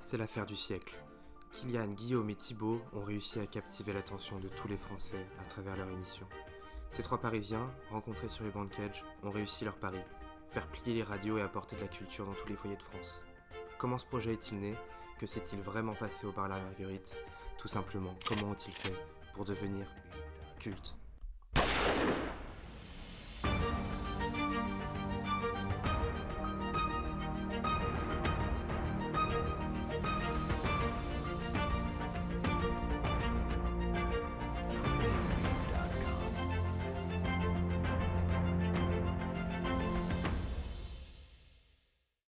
C'est l'affaire du siècle. Kylian, Guillaume et Thibaut ont réussi à captiver l'attention de tous les Français à travers leur émission. Ces trois Parisiens, rencontrés sur les bancs de Cage, ont réussi leur pari, faire plier les radios et apporter de la culture dans tous les foyers de France. Comment ce projet est-il né? Que s'est-il vraiment passé au bar La Marguerite? Tout simplement, comment ont-ils fait pour devenir culte?